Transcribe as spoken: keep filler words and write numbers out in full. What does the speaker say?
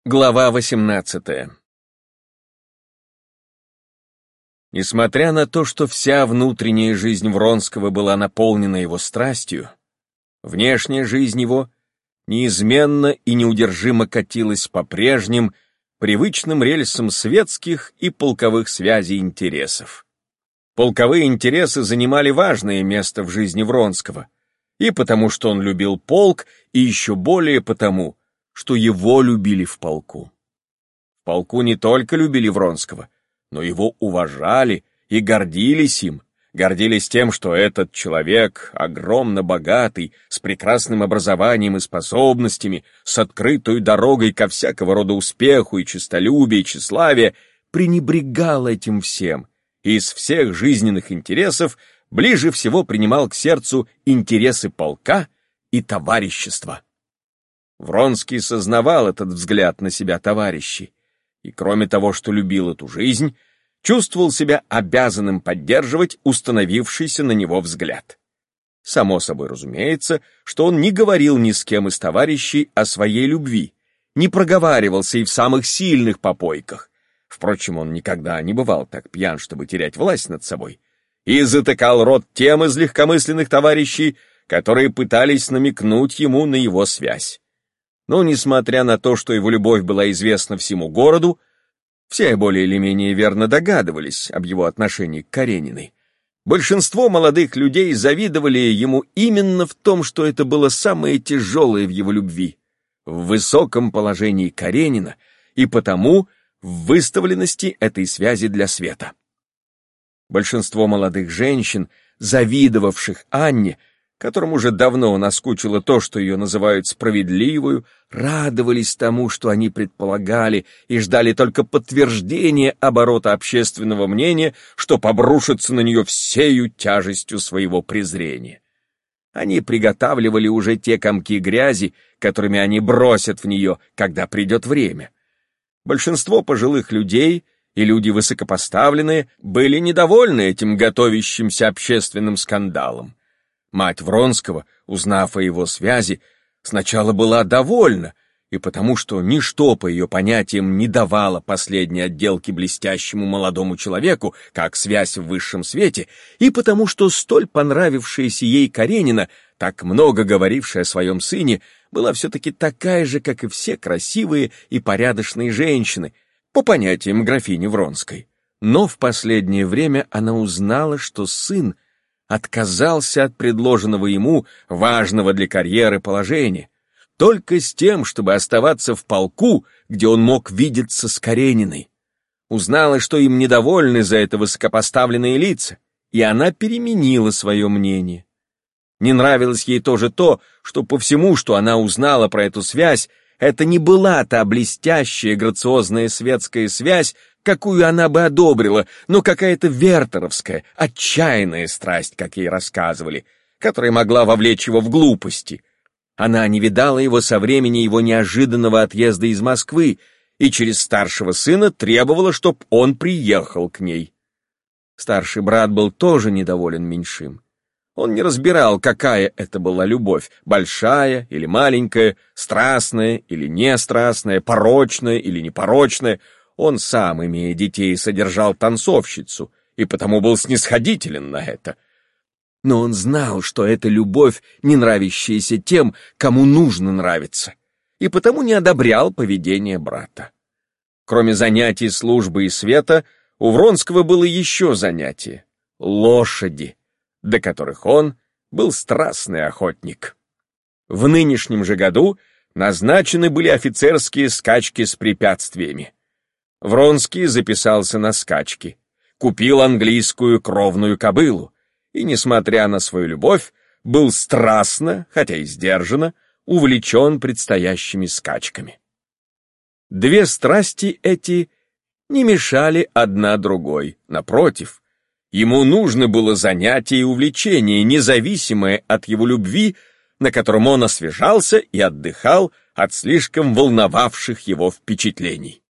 Глава восемнадцатая. Несмотря на то, что вся внутренняя жизнь Вронского была наполнена его страстью, внешняя жизнь его неизменно и неудержимо катилась по прежним, привычным рельсам светских и полковых связей интересов. Полковые интересы занимали важное место в жизни Вронского, и потому что он любил полк, и еще более потому, что его любили в полку. В полку не только любили Вронского, но его уважали и гордились им, гордились тем, что этот человек, огромно богатый, с прекрасным образованием и способностями, с открытой дорогой ко всякого рода успеху и честолюбию, и тщеславию, пренебрегал этим всем, и из всех жизненных интересов ближе всего принимал к сердцу интересы полка и товарищества. Вронский сознавал этот взгляд на себя товарищей, и кроме того, что любил эту жизнь, чувствовал себя обязанным поддерживать установившийся на него взгляд. Само собой разумеется, что он не говорил ни с кем из товарищей о своей любви, не проговаривался и в самых сильных попойках. Впрочем, он никогда не бывал так пьян, чтобы терять власть над собой, и затыкал рот тем из легкомысленных товарищей, которые пытались намекнуть ему на его связь. Но, несмотря на то, что его любовь была известна всему городу, все более или менее верно догадывались об его отношении к Карениной. Большинство молодых людей завидовали ему именно в том, что это было самое тяжелое в его любви, в высоком положении Каренина и потому в выставленности этой связи для света. Большинство молодых женщин, завидовавших Анне, которым уже давно наскучило то, что ее называют справедливою, радовались тому, что они предполагали, и ждали только подтверждения оборота общественного мнения, что обрушится на нее всею тяжестью своего презрения. Они приготавливали уже те комки грязи, которыми они бросят в нее, когда придет время. Большинство пожилых людей и люди высокопоставленные были недовольны этим готовящимся общественным скандалом. Мать Вронского, узнав о его связи, сначала была довольна, и потому что ничто по ее понятиям не давало последней отделки блестящему молодому человеку, как связь в высшем свете, и потому что столь понравившаяся ей Каренина, так много говорившая о своем сыне, была все-таки такая же, как и все красивые и порядочные женщины, по понятиям графини Вронской. Но в последнее время она узнала, что сын отказался от предложенного ему важного для карьеры положения, только с тем, чтобы оставаться в полку, где он мог видеться с Карениной. Узнала, что им недовольны за это высокопоставленные лица, и она переменила свое мнение. Не нравилось ей тоже то, что по всему, что она узнала про эту связь, это не была та блестящая, грациозная светская связь, какую она бы одобрила, но какая-то вертеровская, отчаянная страсть, как ей рассказывали, которая могла вовлечь его в глупости. Она не видала его со времени его неожиданного отъезда из Москвы и через старшего сына требовала, чтоб он приехал к ней. Старший брат был тоже недоволен меньшим. Он не разбирал, какая это была любовь, большая или маленькая, страстная или нестрастная, порочная или непорочная. Он сам, имея детей, содержал танцовщицу, и потому был снисходителен на это. Но он знал, что это любовь, не нравящаяся тем, кому нужно нравиться, и потому не одобрял поведение брата. Кроме занятий службы и света, у Вронского было еще занятие — лошади, до которых он был страстный охотник. В нынешнем же году назначены были офицерские скачки с препятствиями. Вронский записался на скачки, купил английскую кровную кобылу и, несмотря на свою любовь, был страстно, хотя и сдержанно, увлечен предстоящими скачками. Две страсти эти не мешали одна другой, напротив, ему нужно было занятие и увлечение, независимое от его любви, на котором он освежался и отдыхал от слишком волновавших его впечатлений.